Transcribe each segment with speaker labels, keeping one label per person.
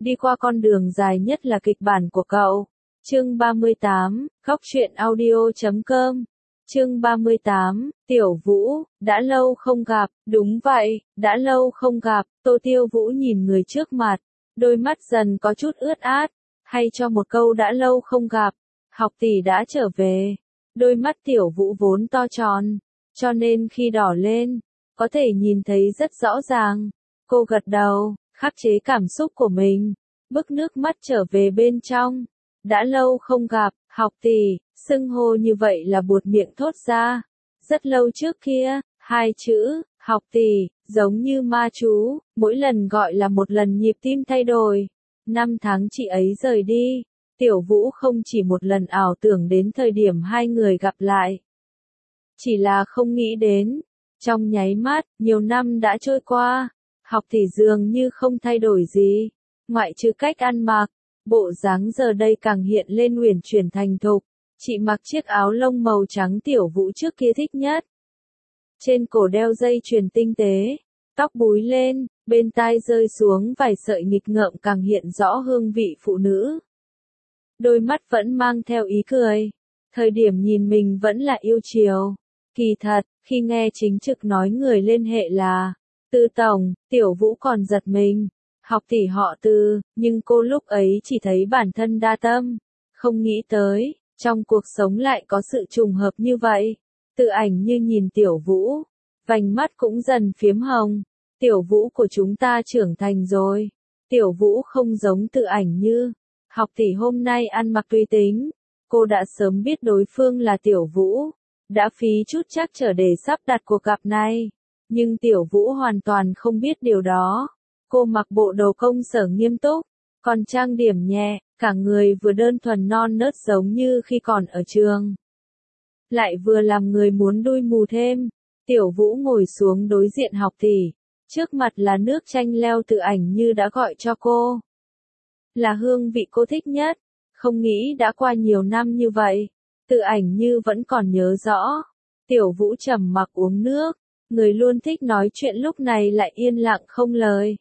Speaker 1: đi qua con đường dài nhất là kịch bản của cậu. Chương 38, Góc truyện audio.com. Chương 38, Tiểu Vũ, đã lâu không gặp, đúng vậy, đã lâu không gặp, Tô Tiêu Vũ nhìn người trước mặt, đôi mắt dần có chút ướt át, hay cho một câu đã lâu không gặp, học tỷ đã trở về, đôi mắt Tiểu Vũ vốn to tròn, cho nên khi đỏ lên, có thể nhìn thấy rất rõ ràng, cô gật đầu, khắc chế cảm xúc của mình, bức nước mắt trở về bên trong. Đã lâu không gặp, học tỷ, xưng hô như vậy là buột miệng thốt ra. Rất lâu trước kia, hai chữ, học tỷ, giống như ma chú, mỗi lần gọi là một lần nhịp tim thay đổi. 5 tháng chị ấy rời đi, Tiểu Vũ không chỉ một lần ảo tưởng đến thời điểm hai người gặp lại. Chỉ là không nghĩ đến, trong nháy mắt, nhiều năm đã trôi qua, học tỷ dường như không thay đổi gì, ngoại trừ cách ăn mặc. Bộ dáng giờ đây càng hiện lên uyển chuyển thành thục, chị mặc chiếc áo lông màu trắng Tiểu Vũ trước kia thích nhất. Trên cổ đeo dây chuyền tinh tế, tóc búi lên, bên tai rơi xuống vài sợi nghịch ngợm càng hiện rõ hương vị phụ nữ. Đôi mắt vẫn mang theo ý cười, thời điểm nhìn mình vẫn là yêu chiều. Kỳ thật, khi nghe chính trực nói người liên hệ là Tư Tổng, Tiểu Vũ còn giật mình. Học tỷ họ Tư, nhưng cô lúc ấy chỉ thấy bản thân đa tâm, không nghĩ tới, trong cuộc sống lại có sự trùng hợp như vậy. Tự ảnh như nhìn Tiểu Vũ, vành mắt cũng dần phiếm hồng, Tiểu Vũ của chúng ta trưởng thành rồi. Tiểu Vũ không giống Tự ảnh như, học tỷ hôm nay ăn mặc tùy tính, cô đã sớm biết đối phương là Tiểu Vũ, đã phí chút trắc trở để sắp đặt cuộc gặp này, nhưng Tiểu Vũ hoàn toàn không biết điều đó. Cô mặc bộ đồ công sở nghiêm túc, còn trang điểm nhẹ, cả người vừa đơn thuần non nớt giống như khi còn ở trường. Lại vừa làm người muốn đui mù thêm. Tiểu Vũ ngồi xuống đối diện học tỷ, trước mặt là nước chanh leo Tự ảnh như đã gọi cho cô. Là hương vị cô thích nhất, không nghĩ đã qua nhiều năm như vậy, Tự ảnh như vẫn còn nhớ rõ. Tiểu Vũ trầm mặc uống nước, người luôn thích nói chuyện lúc này lại yên lặng không lời.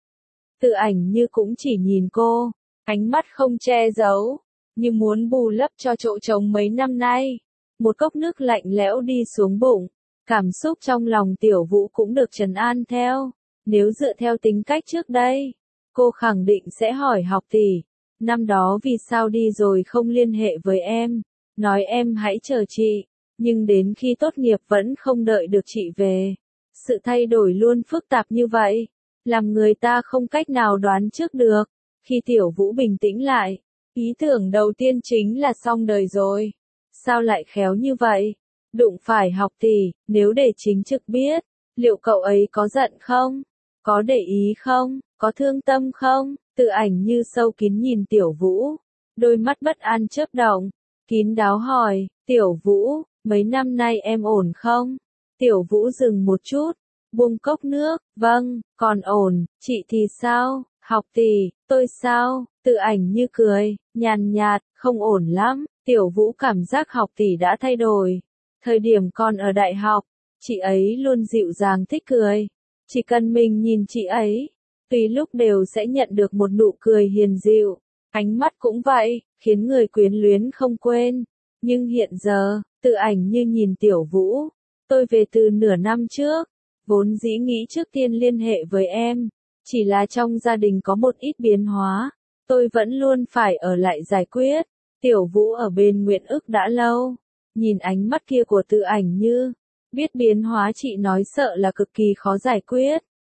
Speaker 1: Tự ảnh như cũng chỉ nhìn cô, ánh mắt không che giấu, như muốn bù lấp cho chỗ trống mấy năm nay. Một cốc nước lạnh lẽo đi xuống bụng, cảm xúc trong lòng Tiểu Vũ cũng được trấn an theo. Nếu dựa theo tính cách trước đây, cô khẳng định sẽ hỏi học tỷ, năm đó vì sao đi rồi không liên hệ với em, nói em hãy chờ chị, nhưng đến khi tốt nghiệp vẫn không đợi được chị về. Sự thay đổi luôn phức tạp như vậy, làm người ta không cách nào đoán trước được. Khi Tiểu Vũ bình tĩnh lại, ý tưởng đầu tiên chính là xong đời rồi. Sao lại khéo như vậy? Đụng phải học tỷ, nếu để chính trực biết, liệu cậu ấy có giận không? Có để ý không? Có thương tâm không? Tự ảnh như sâu kín nhìn Tiểu Vũ, đôi mắt bất an chớp động, kín đáo hỏi, Tiểu Vũ, mấy năm nay em ổn không? Tiểu Vũ dừng một chút, buông cốc nước, vâng, còn ổn, chị thì sao? Học tỷ, tôi sao? Tự ảnh như cười, nhàn nhạt, không ổn lắm. Tiểu Vũ cảm giác học tỷ đã thay đổi. Thời điểm còn ở đại học, chị ấy luôn dịu dàng thích cười. Chỉ cần mình nhìn chị ấy, tùy lúc đều sẽ nhận được một nụ cười hiền dịu. Ánh mắt cũng vậy, khiến người quyến luyến không quên. Nhưng hiện giờ, Tự ảnh như nhìn Tiểu Vũ. Tôi về từ nửa năm trước, vốn dĩ nghĩ trước tiên liên hệ với em. Chỉ là trong gia đình có một ít biến hóa, tôi vẫn luôn phải ở lại giải quyết. Tiểu Vũ ở bên Nguyện Ức đã lâu, nhìn ánh mắt kia của Tự ảnh như, biết biến hóa chị nói sợ là cực kỳ khó giải quyết.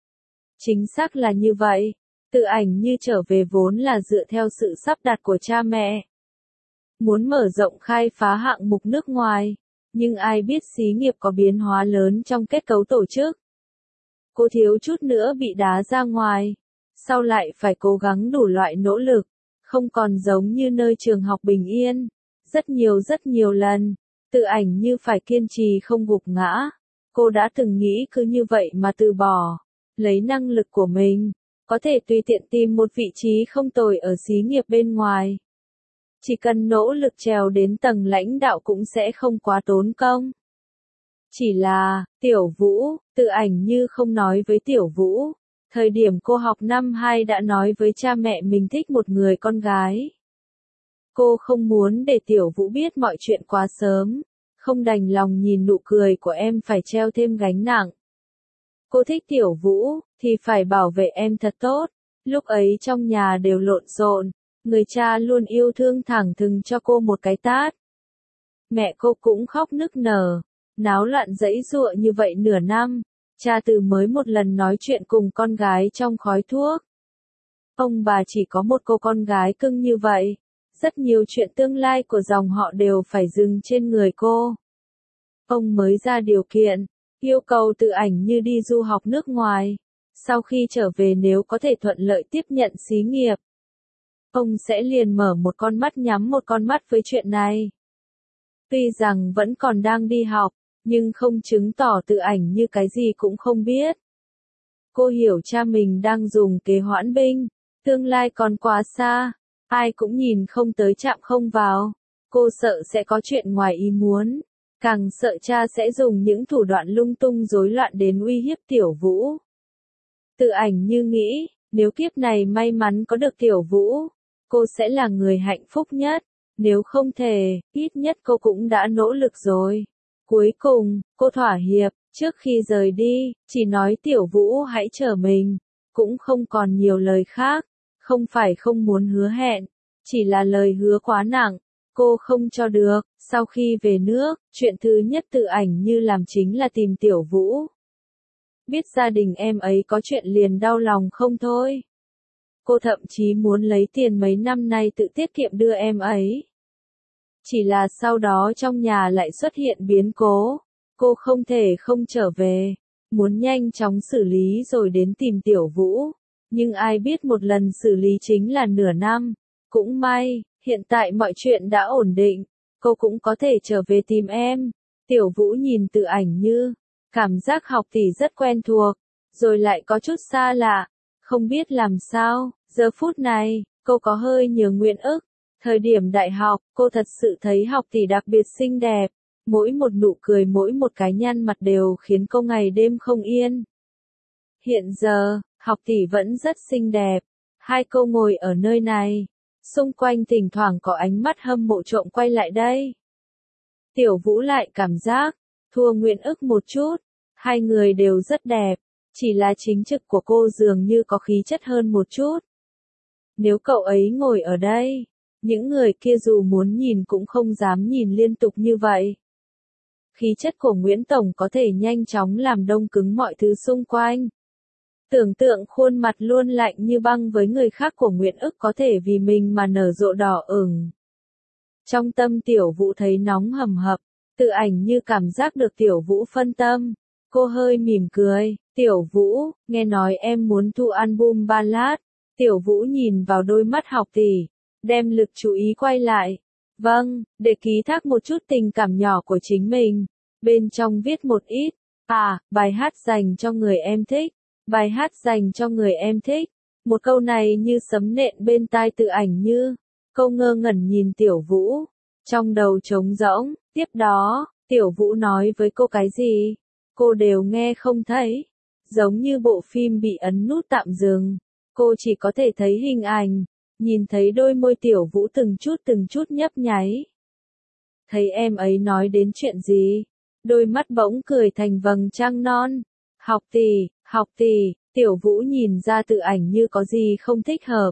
Speaker 1: Chính xác là như vậy, Tự ảnh như trở về vốn là dựa theo sự sắp đặt của cha mẹ. Muốn mở rộng khai phá hạng mục nước ngoài, nhưng ai biết xí nghiệp có biến hóa lớn trong kết cấu tổ chức. Cô thiếu chút nữa bị đá ra ngoài, sau lại phải cố gắng đủ loại nỗ lực, không còn giống như nơi trường học bình yên. Rất nhiều lần, Tự ảnh như phải kiên trì không gục ngã. Cô đã từng nghĩ cứ như vậy mà từ bỏ, lấy năng lực của mình, có thể tùy tiện tìm một vị trí không tồi ở xí nghiệp bên ngoài. Chỉ cần nỗ lực trèo đến tầng lãnh đạo cũng sẽ không quá tốn công. Chỉ là, Tiểu Vũ, Tự ảnh như không nói với Tiểu Vũ. Thời điểm cô học năm 2 đã nói với cha mẹ mình thích một người con gái. Cô không muốn để Tiểu Vũ biết mọi chuyện quá sớm, không đành lòng nhìn nụ cười của em phải treo thêm gánh nặng. Cô thích Tiểu Vũ, thì phải bảo vệ em thật tốt. Lúc ấy trong nhà đều lộn xộn, người cha luôn yêu thương thẳng thừng cho cô một cái tát. Mẹ cô cũng khóc nức nở, náo loạn giãy giụa như vậy nửa năm, cha từ mới một lần nói chuyện cùng con gái trong khói thuốc. Ông bà chỉ có một cô con gái cưng như vậy, rất nhiều chuyện tương lai của dòng họ đều phải dừng trên người cô. Ông mới ra điều kiện, yêu cầu Tự Ảnh Như đi du học nước ngoài, sau khi trở về nếu có thể thuận lợi tiếp nhận xí nghiệp. Ông sẽ liền mở một con mắt nhắm một con mắt với chuyện này. Tuy rằng vẫn còn đang đi học, nhưng không chứng tỏ Tự Ảnh Như cái gì cũng không biết. Cô hiểu cha mình đang dùng kế hoãn binh, tương lai còn quá xa, ai cũng nhìn không tới chạm không vào. Cô sợ sẽ có chuyện ngoài ý muốn, càng sợ cha sẽ dùng những thủ đoạn lung tung rối loạn đến uy hiếp Tiểu Vũ. Tự Ảnh Như nghĩ, nếu kiếp này may mắn có được Tiểu Vũ, cô sẽ là người hạnh phúc nhất. Nếu không thể, ít nhất cô cũng đã nỗ lực rồi. Cuối cùng, cô thỏa hiệp, trước khi rời đi, chỉ nói Tiểu Vũ hãy chờ mình, cũng không còn nhiều lời khác, không phải không muốn hứa hẹn, chỉ là lời hứa quá nặng, cô không cho được. Sau khi về nước, chuyện thứ nhất Tự Ảnh Như làm chính là tìm Tiểu Vũ. Biết gia đình em ấy có chuyện liền đau lòng không thôi. Cô thậm chí muốn lấy tiền mấy năm nay tự tiết kiệm đưa em ấy. Chỉ là sau đó trong nhà lại xuất hiện biến cố, cô không thể không trở về, muốn nhanh chóng xử lý rồi đến tìm Tiểu Vũ. Nhưng ai biết một lần xử lý chính là nửa năm. Cũng may, hiện tại mọi chuyện đã ổn định, cô cũng có thể trở về tìm em. Tiểu Vũ nhìn Tự Ảnh Như, cảm giác học tỷ rất quen thuộc, rồi lại có chút xa lạ, không biết làm sao. Giờ phút này, cô có hơi nhiều nguyện ức. Thời điểm đại học, cô thật sự thấy học tỷ đặc biệt xinh đẹp. Mỗi một nụ cười mỗi một cái nhăn mặt đều khiến cô ngày đêm không yên. Hiện giờ, học tỷ vẫn rất xinh đẹp. Hai cô ngồi ở nơi này. Xung quanh thỉnh thoảng có ánh mắt hâm mộ trộm quay lại đây. Tiểu Vũ lại cảm giác, thua nguyện ức một chút. Hai người đều rất đẹp. Chỉ là chính trực của cô dường như có khí chất hơn một chút. Nếu cậu ấy ngồi ở đây, những người kia dù muốn nhìn cũng không dám nhìn liên tục như vậy. Khí chất của Nguyễn Tổng có thể nhanh chóng làm đông cứng mọi thứ xung quanh. Tưởng tượng khuôn mặt luôn lạnh như băng với người khác của Nguyễn ức có thể vì mình mà nở rộ đỏ ửng. Trong tâm Tiểu Vũ thấy nóng hầm hập, Tự Ảnh Như cảm giác được Tiểu Vũ phân tâm. Cô hơi mỉm cười, Tiểu Vũ, nghe nói em muốn thu album ballad. Tiểu Vũ nhìn vào đôi mắt học tỷ, đem lực chú ý quay lại. Vâng, để ký thác một chút tình cảm nhỏ của chính mình. Bên trong viết một ít. Bài hát dành cho người em thích. Bài hát dành cho người em thích. Một câu này như sấm nện bên tai Tự Ảnh Như. Cô ngơ ngẩn nhìn Tiểu Vũ. Trong đầu trống rỗng, tiếp đó, Tiểu Vũ nói với cô cái gì? Cô đều nghe không thấy. Giống như bộ phim bị ấn nút tạm dừng. Cô chỉ có thể thấy hình ảnh, nhìn thấy đôi môi Tiểu Vũ từng chút nhấp nháy. Thấy em ấy nói đến chuyện gì? Đôi mắt bỗng cười thành vầng trăng non. Học tỷ, Tiểu Vũ nhìn ra Tự Ảnh Như có gì không thích hợp.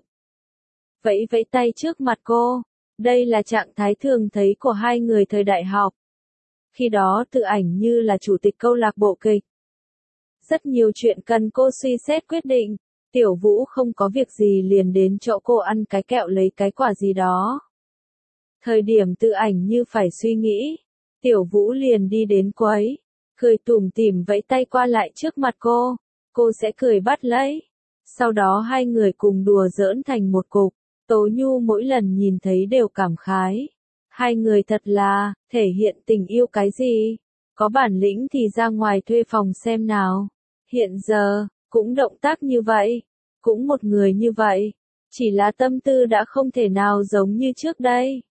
Speaker 1: Vẫy vẫy tay trước mặt cô. Đây là trạng thái thường thấy của hai người thời đại học. Khi đó Tự Ảnh Như là chủ tịch câu lạc bộ kịch. Rất nhiều chuyện cần cô suy xét quyết định. Tiểu Vũ không có việc gì liền đến chỗ cô ăn cái kẹo lấy cái quả gì đó. Thời điểm Tự Ảnh Như phải suy nghĩ, Tiểu Vũ liền đi đến quấy, cười tủm tỉm vẫy tay qua lại trước mặt cô sẽ cười bắt lấy. Sau đó hai người cùng đùa giỡn thành một cục, Tố Nhu mỗi lần nhìn thấy đều cảm khái. Hai người thật là, thể hiện tình yêu cái gì? Có bản lĩnh thì ra ngoài thuê phòng xem nào. Hiện giờ, cũng động tác như vậy, cũng một người như vậy, chỉ là tâm tư đã không thể nào giống như trước đây.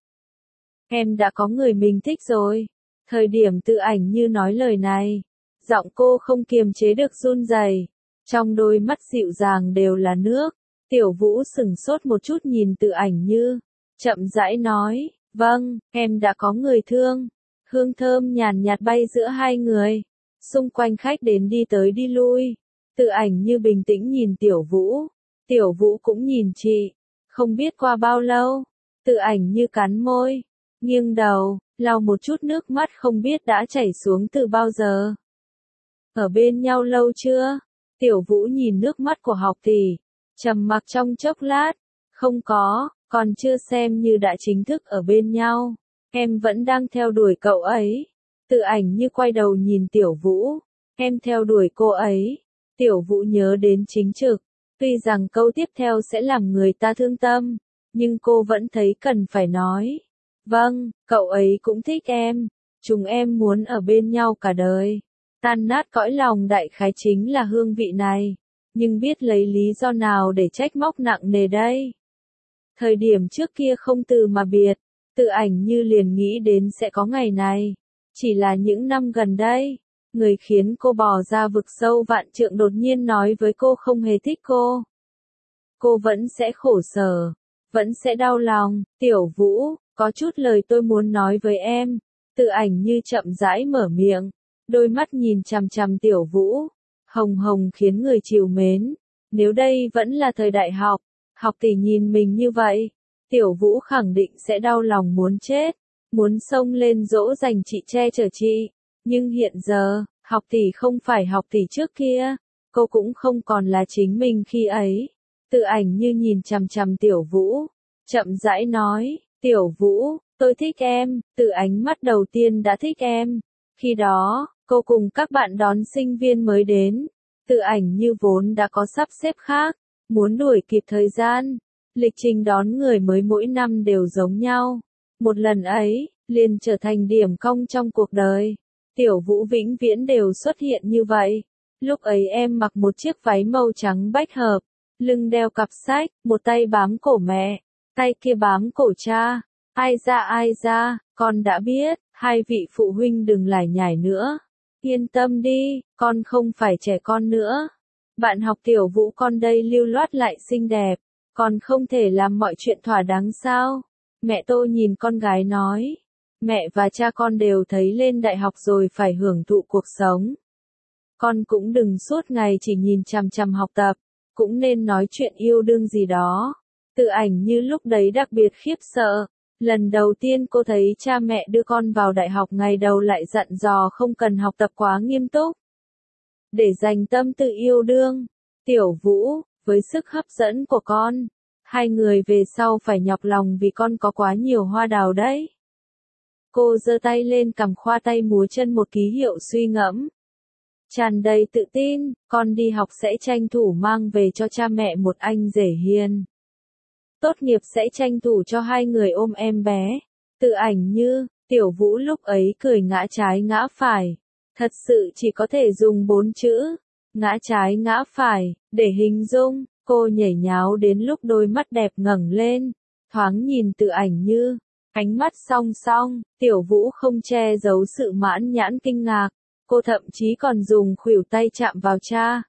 Speaker 1: Em đã có người mình thích rồi. Thời điểm Tự Ảnh Như nói lời này, giọng cô không kiềm chế được run rẩy. Trong đôi mắt dịu dàng đều là nước. Tiểu Vũ sững sốt một chút nhìn Từ Ảnh Như, chậm rãi nói, vâng, em đã có người thương. Hương thơm nhàn nhạt bay giữa hai người. Xung quanh khách đến đi tới đi lui. Từ Ảnh Như bình tĩnh nhìn Tiểu Vũ. Tiểu Vũ cũng nhìn chị. Không biết qua bao lâu. Từ Ảnh Như cắn môi. Nghiêng đầu, lau một chút nước mắt không biết đã chảy xuống từ bao giờ. Ở bên nhau lâu chưa? Tiểu Vũ nhìn nước mắt của học tỷ. Trầm mặc trong chốc lát. Không có, còn chưa xem như đã chính thức ở bên nhau. Em vẫn đang theo đuổi cậu ấy. Từ Ảnh Như quay đầu nhìn Tiểu Vũ. Em theo đuổi cô ấy. Tiểu Vũ nhớ đến chính trực. Tuy rằng câu tiếp theo sẽ làm người ta thương tâm. Nhưng cô vẫn thấy cần phải nói. Vâng, cậu ấy cũng thích em. Chúng em muốn ở bên nhau cả đời. Tan nát cõi lòng đại khái chính là hương vị này. Nhưng biết lấy lý do nào để trách móc nặng nề đây. Thời điểm trước kia không từ mà biệt. Từ Ảnh Như liền nghĩ đến sẽ có ngày này. Chỉ là những năm gần đây, người khiến cô bò ra vực sâu vạn trượng đột nhiên nói với cô không hề thích cô. Cô vẫn sẽ khổ sở, vẫn sẽ đau lòng. Tiểu Vũ, có chút lời tôi muốn nói với em. Từ Ảnh Như chậm rãi mở miệng, đôi mắt nhìn chằm chằm Tiểu Vũ, hồng hồng khiến người trìu mến. Nếu đây vẫn là thời đại học, học tỷ nhìn mình như vậy, Tiểu Vũ khẳng định sẽ đau lòng muốn chết, muốn xông lên dỗ dành chị che chở chị. Nhưng hiện giờ, học tỷ không phải học tỷ trước kia, cô cũng không còn là chính mình khi ấy. Từ Ảnh Như nhìn chằm chằm Tiểu Vũ, chậm rãi nói, Tiểu Vũ, tôi thích em. Từ ánh mắt đầu tiên đã thích em. Khi đó, cô cùng các bạn đón sinh viên mới đến. Từ Ảnh Như vốn đã có sắp xếp khác, muốn đuổi kịp thời gian. Lịch trình đón người mới mỗi năm đều giống nhau. Một lần ấy, liền trở thành điểm cong trong cuộc đời. Tiểu Vũ vĩnh viễn đều xuất hiện như vậy. Lúc ấy em mặc một chiếc váy màu trắng bách hợp, lưng đeo cặp sách, một tay bám cổ mẹ, tay kia bám cổ cha. Ai ra, con đã biết, hai vị phụ huynh đừng lải nhải nữa. Yên tâm đi, con không phải trẻ con nữa. Bạn học Tiểu Vũ con đây lưu loát lại xinh đẹp, còn không thể làm mọi chuyện thỏa đáng sao? Mẹ tôi nhìn con gái nói, mẹ và cha con đều thấy lên đại học rồi phải hưởng thụ cuộc sống. Con cũng đừng suốt ngày chỉ nhìn chằm chằm học tập, cũng nên nói chuyện yêu đương gì đó. Từ Ảnh Như lúc đấy đặc biệt khiếp sợ. Lần đầu tiên cô thấy cha mẹ đưa con vào đại học ngày đầu lại dặn dò không cần học tập quá nghiêm túc. Để dành tâm tư yêu đương. Tiểu Vũ, với sức hấp dẫn của con, hai người về sau phải nhọc lòng vì con có quá nhiều hoa đào đấy. Cô giơ tay lên cầm khoa tay múa chân một ký hiệu suy ngẫm. Tràn đầy tự tin, con đi học sẽ tranh thủ mang về cho cha mẹ một anh rể hiền. Tốt nghiệp sẽ tranh thủ cho hai người ôm em bé. Từ Ảnh Như, Tiểu Vũ lúc ấy cười ngã trái ngã phải. Thật sự chỉ có thể dùng 4 chữ, ngã trái ngã phải, để hình dung. Cô nhảy nháo đến lúc đôi mắt đẹp ngẩng lên, thoáng nhìn Từ Ảnh Như, ánh mắt song song. Tiểu Vũ không che giấu sự mãn nhãn kinh ngạc. Cô thậm chí còn dùng khuỷu tay chạm vào cha.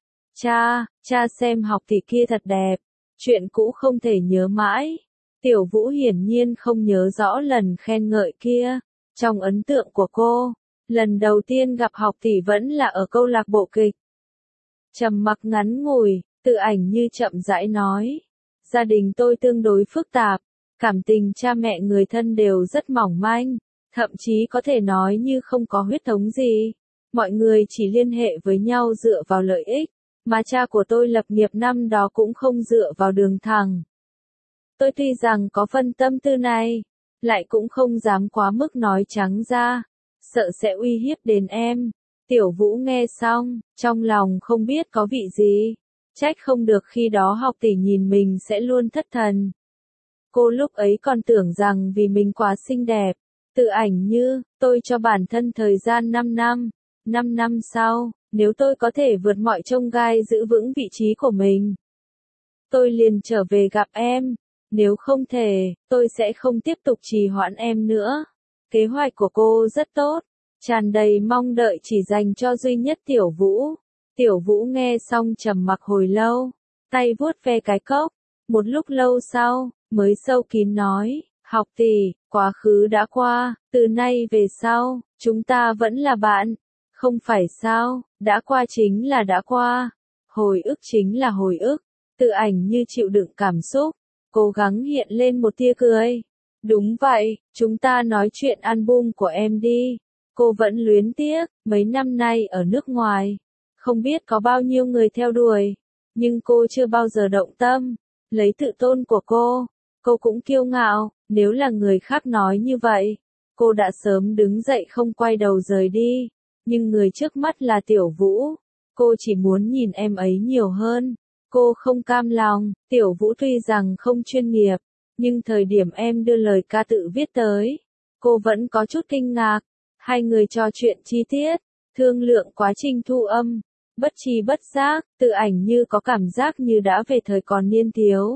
Speaker 1: Cha xem học tỷ kia thật đẹp. Chuyện cũ không thể nhớ mãi. Tiểu Vũ hiển nhiên không nhớ rõ lần khen ngợi kia. Trong ấn tượng của cô, lần đầu tiên gặp học tỷ vẫn là ở câu lạc bộ kịch. Trầm mặc ngắn ngủi, Từ Ảnh Như chậm rãi nói. Gia đình tôi tương đối phức tạp. Cảm tình cha mẹ người thân đều rất mỏng manh. Thậm chí có thể nói như không có huyết thống gì. Mọi người chỉ liên hệ với nhau dựa vào lợi ích. Mà cha của tôi lập nghiệp năm đó cũng không dựa vào đường thẳng. Tôi tuy rằng có phân tâm tư này, lại cũng không dám quá mức nói trắng ra, sợ sẽ uy hiếp đến em. Tiểu Vũ nghe xong, trong lòng không biết có vị gì, trách không được khi đó học tỷ nhìn mình sẽ luôn thất thần. Cô lúc ấy còn tưởng rằng vì mình quá xinh đẹp. Từ Ảnh Như, tôi cho bản thân thời gian 5 năm. 5 năm sau, nếu tôi có thể vượt mọi chông gai giữ vững vị trí của mình, tôi liền trở về gặp em. Nếu không thể, tôi sẽ không tiếp tục trì hoãn em nữa. Kế hoạch của cô rất tốt, tràn đầy mong đợi chỉ dành cho duy nhất Tiểu Vũ. Tiểu Vũ nghe xong trầm mặc hồi lâu, tay vuốt ve cái cốc, một lúc lâu sau, mới sâu kín nói, học tỷ, quá khứ đã qua, từ nay về sau, chúng ta vẫn là bạn, không phải sao, đã qua chính là đã qua, hồi ức chính là hồi ức, Tự Ảnh như chịu đựng cảm xúc, cố gắng hiện lên một tia cười. Đúng vậy, chúng ta nói chuyện album của em đi. Cô vẫn luyến tiếc, mấy năm nay ở nước ngoài, không biết có bao nhiêu người theo đuổi, nhưng cô chưa bao giờ động tâm. Lấy tự tôn của cô cũng kiêu ngạo, nếu là người khác nói như vậy, cô đã sớm đứng dậy không quay đầu rời đi. Nhưng người trước mắt là Tiểu Vũ, cô chỉ muốn nhìn em ấy nhiều hơn. Cô không cam lòng, Tiểu Vũ tuy rằng không chuyên nghiệp, nhưng thời điểm em đưa lời ca tự viết tới, cô vẫn có chút kinh ngạc. Hai người trò chuyện chi tiết, thương lượng quá trình thu âm, bất tri bất giác, Tự Ảnh như có cảm giác như đã về thời còn niên thiếu.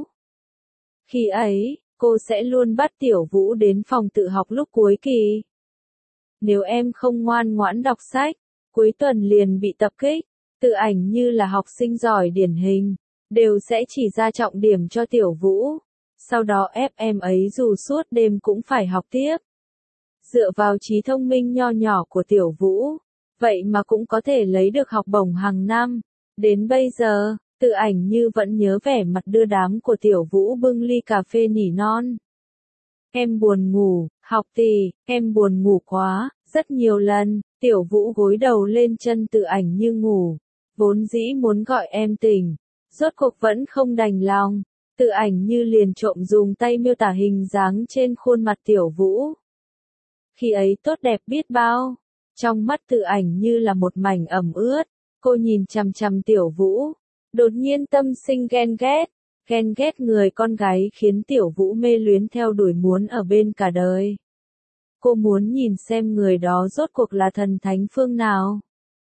Speaker 1: Khi ấy, cô sẽ luôn bắt Tiểu Vũ đến phòng tự học lúc cuối kỳ. Nếu em không ngoan ngoãn đọc sách, cuối tuần liền bị tập kích. Tự Ảnh như là học sinh giỏi điển hình, đều sẽ chỉ ra trọng điểm cho Tiểu Vũ, sau đó ép em ấy dù suốt đêm cũng phải học tiếp. Dựa vào trí thông minh nho nhỏ của Tiểu Vũ, vậy mà cũng có thể lấy được học bổng hàng năm. Đến bây giờ, Tự Ảnh như vẫn nhớ vẻ mặt đưa đám của Tiểu Vũ bưng ly cà phê nỉ non. Em buồn ngủ, học tỷ, em buồn ngủ quá, rất nhiều lần, Tiểu Vũ gối đầu lên chân Tự Ảnh như ngủ, vốn dĩ muốn gọi em tỉnh, rốt cuộc vẫn không đành lòng. Tự Ảnh như liền trộm dùng tay miêu tả hình dáng trên khuôn mặt Tiểu Vũ. Khi ấy tốt đẹp biết bao, trong mắt Tự Ảnh như là một mảnh ẩm ướt, cô nhìn chằm chằm Tiểu Vũ, đột nhiên tâm sinh ghen ghét người con gái khiến Tiểu Vũ mê luyến theo đuổi muốn ở bên cả đời. Cô muốn nhìn xem người đó rốt cuộc là thần thánh phương nào.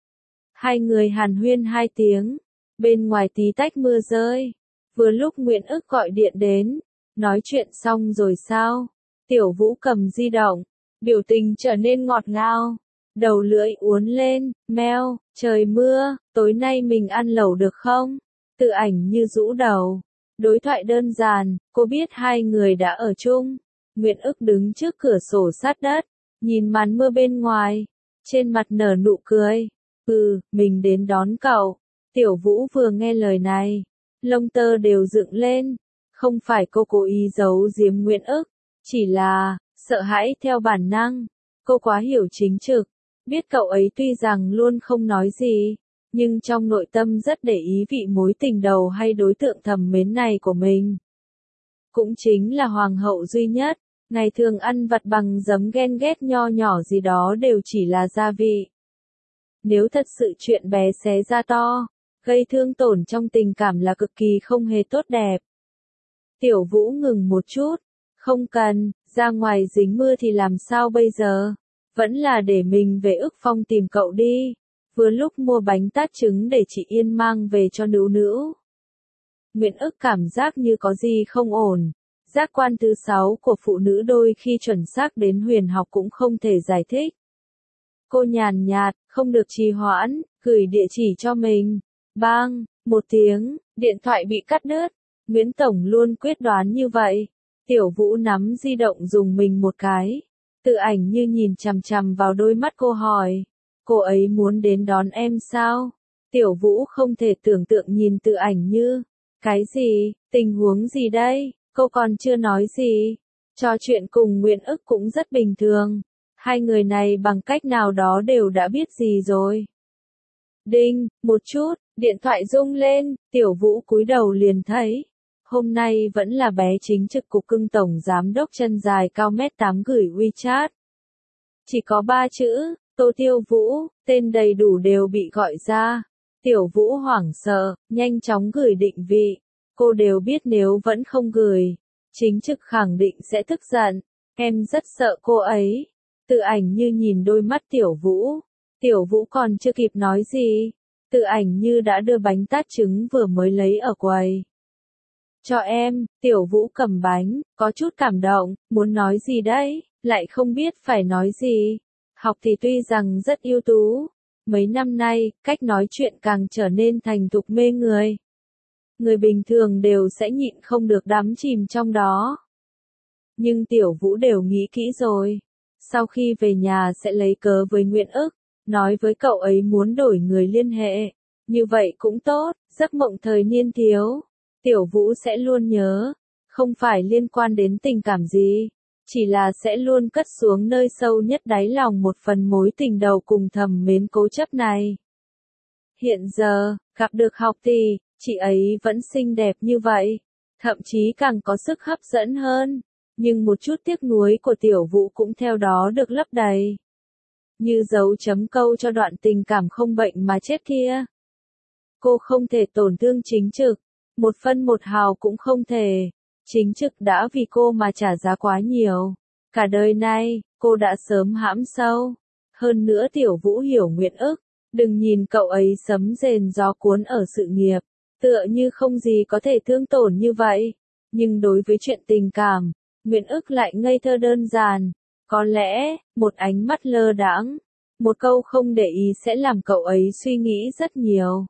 Speaker 1: Hai người hàn huyên 2 tiếng, bên ngoài tí tách mưa rơi, vừa lúc Nguyễn Ức gọi điện đến, nói chuyện xong rồi sao? Tiểu Vũ cầm di động, biểu tình trở nên ngọt ngào, đầu lưỡi uốn lên, meo, trời mưa, tối nay mình ăn lẩu được không? Tự Ảnh như rũ đầu. Đối thoại đơn giản, cô biết hai người đã ở chung. Nguyễn Ức đứng trước cửa sổ sát đất, nhìn màn mưa bên ngoài, trên mặt nở nụ cười. Mình đến đón cậu. Tiểu Vũ vừa nghe lời này, lông tơ đều dựng lên. Không phải cô cố ý giấu giếm Nguyễn Ức, chỉ là sợ hãi theo bản năng. Cô quá hiểu chính trực, biết cậu ấy tuy rằng luôn không nói gì, nhưng trong nội tâm rất để ý vị mối tình đầu hay đối tượng thầm mến này của mình. Cũng chính là hoàng hậu duy nhất, ngày thường ăn vặt bằng giấm ghen ghét nho nhỏ gì đó đều chỉ là gia vị. Nếu thật sự chuyện bé xé ra to, gây thương tổn trong tình cảm là cực kỳ không hề tốt đẹp. Tiểu Vũ ngừng một chút, không cần, ra ngoài dính mưa thì làm sao bây giờ? Vẫn là để mình về Ức Phong tìm cậu đi. Vừa lúc mua bánh tát trứng để chị Yên mang về cho Nữu Nữu. Nguyễn Ức cảm giác như có gì không ổn. Giác quan thứ 6 của phụ nữ đôi khi chuẩn xác đến huyền học cũng không thể giải thích. Cô nhàn nhạt, không được trì hoãn, gửi địa chỉ cho mình. Bang, một tiếng, điện thoại bị cắt đứt. Nguyễn Tổng luôn quyết đoán như vậy. Tiểu Vũ nắm di động dùng mình một cái. Tự Ảnh như nhìn chằm chằm vào đôi mắt cô hỏi. Cô ấy muốn đến đón em sao? Tiểu Vũ không thể tưởng tượng nhìn Tự Ảnh như. Cái gì, tình huống gì đây? Cô còn chưa nói gì. Trò chuyện cùng Nguyễn Ức cũng rất bình thường. Hai người này bằng cách nào đó đều đã biết gì rồi. Đinh, một chút, điện thoại rung lên, Tiểu Vũ cúi đầu liền thấy. Hôm nay vẫn là bé chính trực cục cưng tổng giám đốc chân dài cao mét 8 gửi WeChat. Chỉ có 3 chữ, Tô Tiêu Vũ, tên đầy đủ đều bị gọi ra. Tiểu Vũ hoảng sợ, nhanh chóng gửi định vị. Cô đều biết nếu vẫn không gửi, chính trực khẳng định sẽ tức giận. Em rất sợ cô ấy. Tự Ảnh như nhìn đôi mắt Tiểu Vũ. Tiểu Vũ còn chưa kịp nói gì. Tự Ảnh như đã đưa bánh tát trứng vừa mới lấy ở quầy. Cho em, Tiểu Vũ cầm bánh, có chút cảm động, muốn nói gì đấy, lại không biết phải nói gì. Học thì tuy rằng rất ưu tú, Mấy năm nay, cách nói chuyện càng trở nên thành thục mê người. Người bình thường đều sẽ nhịn không được đắm chìm trong đó. Nhưng Tiểu Vũ đều nghĩ kỹ rồi. Sau khi về nhà sẽ lấy cớ với Nguyễn Ức, nói với cậu ấy muốn đổi người liên hệ. Như vậy cũng tốt, giấc mộng thời niên thiếu. Tiểu Vũ sẽ luôn nhớ. Không phải liên quan đến tình cảm gì. Chỉ là sẽ luôn cất xuống nơi sâu nhất đáy lòng một phần mối tình đầu cùng thầm mến cố chấp này. Hiện giờ, gặp được học tỷ, chị ấy vẫn xinh đẹp như vậy. Thậm chí càng có sức hấp dẫn hơn. Nhưng một chút tiếc nuối của Tiểu Vũ cũng theo đó được lấp đầy. Như dấu chấm câu cho đoạn tình cảm không bệnh mà chết kia. Cô không thể tổn thương Chính Trực. Một phân một hào cũng không thể. Chính Trực đã vì cô mà trả giá quá nhiều. Cả đời nay, cô đã sớm hãm sâu. Hơn nữa Tiểu Vũ hiểu Nguyễn Ức. Đừng nhìn cậu ấy sấm rền gió cuốn ở sự nghiệp. Tựa như không gì có thể thương tổn như vậy. Nhưng đối với chuyện tình cảm, Nguyễn Ức lại ngây thơ đơn giản. Có lẽ, một ánh mắt lơ đãng, một câu không để ý sẽ làm cậu ấy suy nghĩ rất nhiều.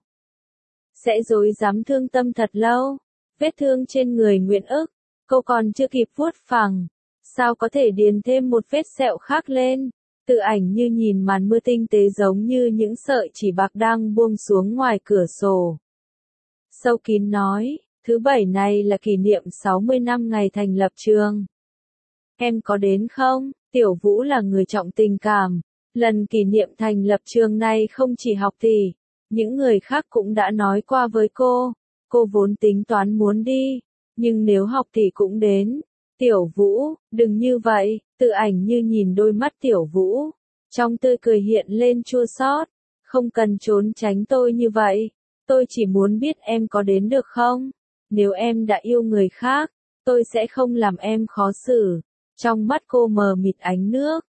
Speaker 1: Sẽ rối rắm thương tâm thật lâu. Vết thương trên người Nguyễn Ức, cô còn chưa kịp vuốt phẳng. Sao có thể điền thêm một vết sẹo khác lên? Tự ảnh như nhìn màn mưa tinh tế giống như những sợi chỉ bạc đang buông xuống ngoài cửa sổ. Sâu kín nói, thứ bảy này là kỷ niệm 60 năm ngày thành lập trường. Em có đến không? Tiểu Vũ là người trọng tình cảm. Lần kỷ niệm thành lập trường này không chỉ học tỷ, những người khác cũng đã nói qua với cô. Cô vốn tính toán muốn đi, nhưng nếu học tỷ cũng đến. Tiểu Vũ, đừng như vậy, tự ảnh như nhìn đôi mắt Tiểu Vũ. Trong tươi cười hiện lên chua xót. Không cần trốn tránh tôi như vậy. Tôi chỉ muốn biết em có đến được không? Nếu em đã yêu người khác, tôi sẽ không làm em khó xử. Trong mắt cô mờ mịt ánh nước.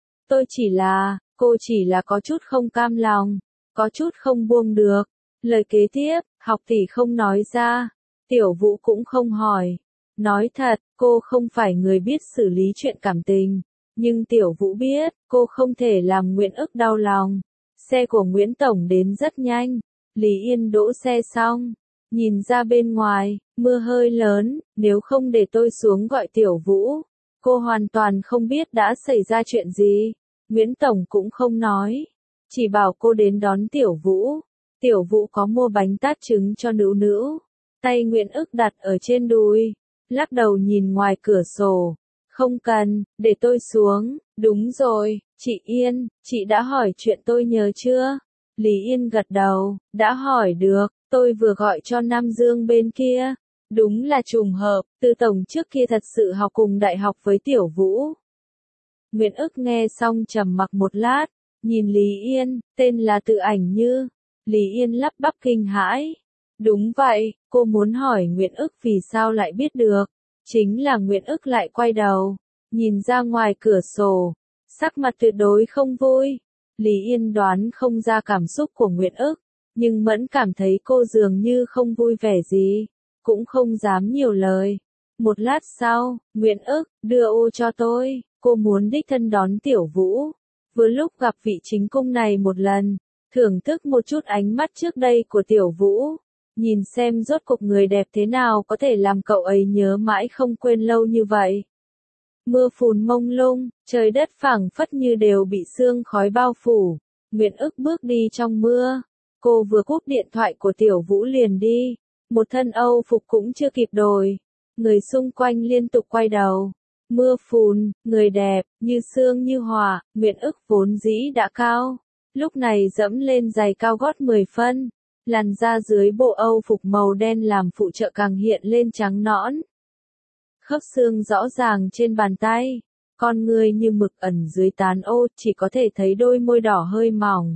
Speaker 1: Cô chỉ là có chút không cam lòng. Có chút không buông được. Lời kế tiếp, học tỷ không nói ra. Tiểu Vũ cũng không hỏi. Nói thật, cô không phải người biết xử lý chuyện cảm tình. Nhưng Tiểu Vũ biết, cô không thể làm Nguyễn Ức đau lòng. Xe của Nguyễn Tổng đến rất nhanh. Lý Yên đỗ xe xong. Nhìn ra bên ngoài, mưa hơi lớn, nếu không để tôi xuống gọi Tiểu Vũ. Cô hoàn toàn không biết đã xảy ra chuyện gì. Nguyễn Tổng cũng không nói. Chỉ bảo cô đến đón Tiểu Vũ. Tiểu Vũ có mua bánh tát trứng cho nữ nữ. Tay Nguyễn Ức đặt ở trên đùi. Lắc đầu nhìn ngoài cửa sổ. Không cần, để tôi xuống. Đúng rồi, chị Yên, chị đã hỏi chuyện tôi nhớ chưa? Lý Yên gật đầu, đã hỏi được, tôi vừa gọi cho Nam Dương bên kia. Đúng là trùng hợp, Từ Tổng trước kia thật sự học cùng đại học với Tiểu Vũ. Nguyễn Ức nghe xong trầm mặc một lát, nhìn Lý Yên, tên là Tự Ảnh Như. Lý Yên lắp bắp kinh hãi. Đúng vậy, cô muốn hỏi Nguyễn Ức vì sao lại biết được. Chính là Nguyễn Ức lại quay đầu, nhìn ra ngoài cửa sổ, sắc mặt tuyệt đối không vui. Lý Yên đoán không ra cảm xúc của Nguyễn Ức, nhưng Mẫn cảm thấy cô dường như không vui vẻ gì, cũng không dám nhiều lời. Một lát sau, Nguyễn Ức, đưa ô cho tôi, cô muốn đích thân đón Tiểu Vũ. Vừa lúc gặp vị chính cung này một lần, thưởng thức một chút ánh mắt trước đây của Tiểu Vũ. Nhìn xem rốt cuộc người đẹp thế nào có thể làm cậu ấy nhớ mãi không quên lâu như vậy. Mưa phùn mông lung, trời đất phảng phất như đều bị sương khói bao phủ. Nguyễn Ức bước đi trong mưa. Cô vừa cúp điện thoại của Tiểu Vũ liền đi. Một thân Âu phục cũng chưa kịp đổi. Người xung quanh liên tục quay đầu. Mưa phùn, người đẹp, như sương như hỏa. Nguyễn Ức vốn dĩ đã cao. Lúc này dẫm lên giày cao gót 10 phân. Làn da dưới bộ Âu phục màu đen làm phụ trợ càng hiện lên trắng nõn. Khớp xương rõ ràng trên bàn tay, con người như mực ẩn dưới tán ô, chỉ có thể thấy đôi môi đỏ hơi mỏng.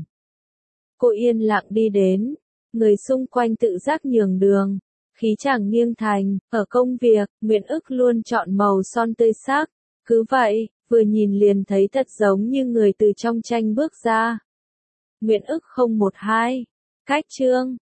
Speaker 1: Cô yên lặng đi đến, người xung quanh tự giác nhường đường, khí chàng nghiêng thành, ở công việc, Nguyễn Ức luôn chọn màu son tươi sắc, cứ vậy, vừa nhìn liền thấy thật giống như người từ trong tranh bước ra. Nguyễn Ức 012, cách chương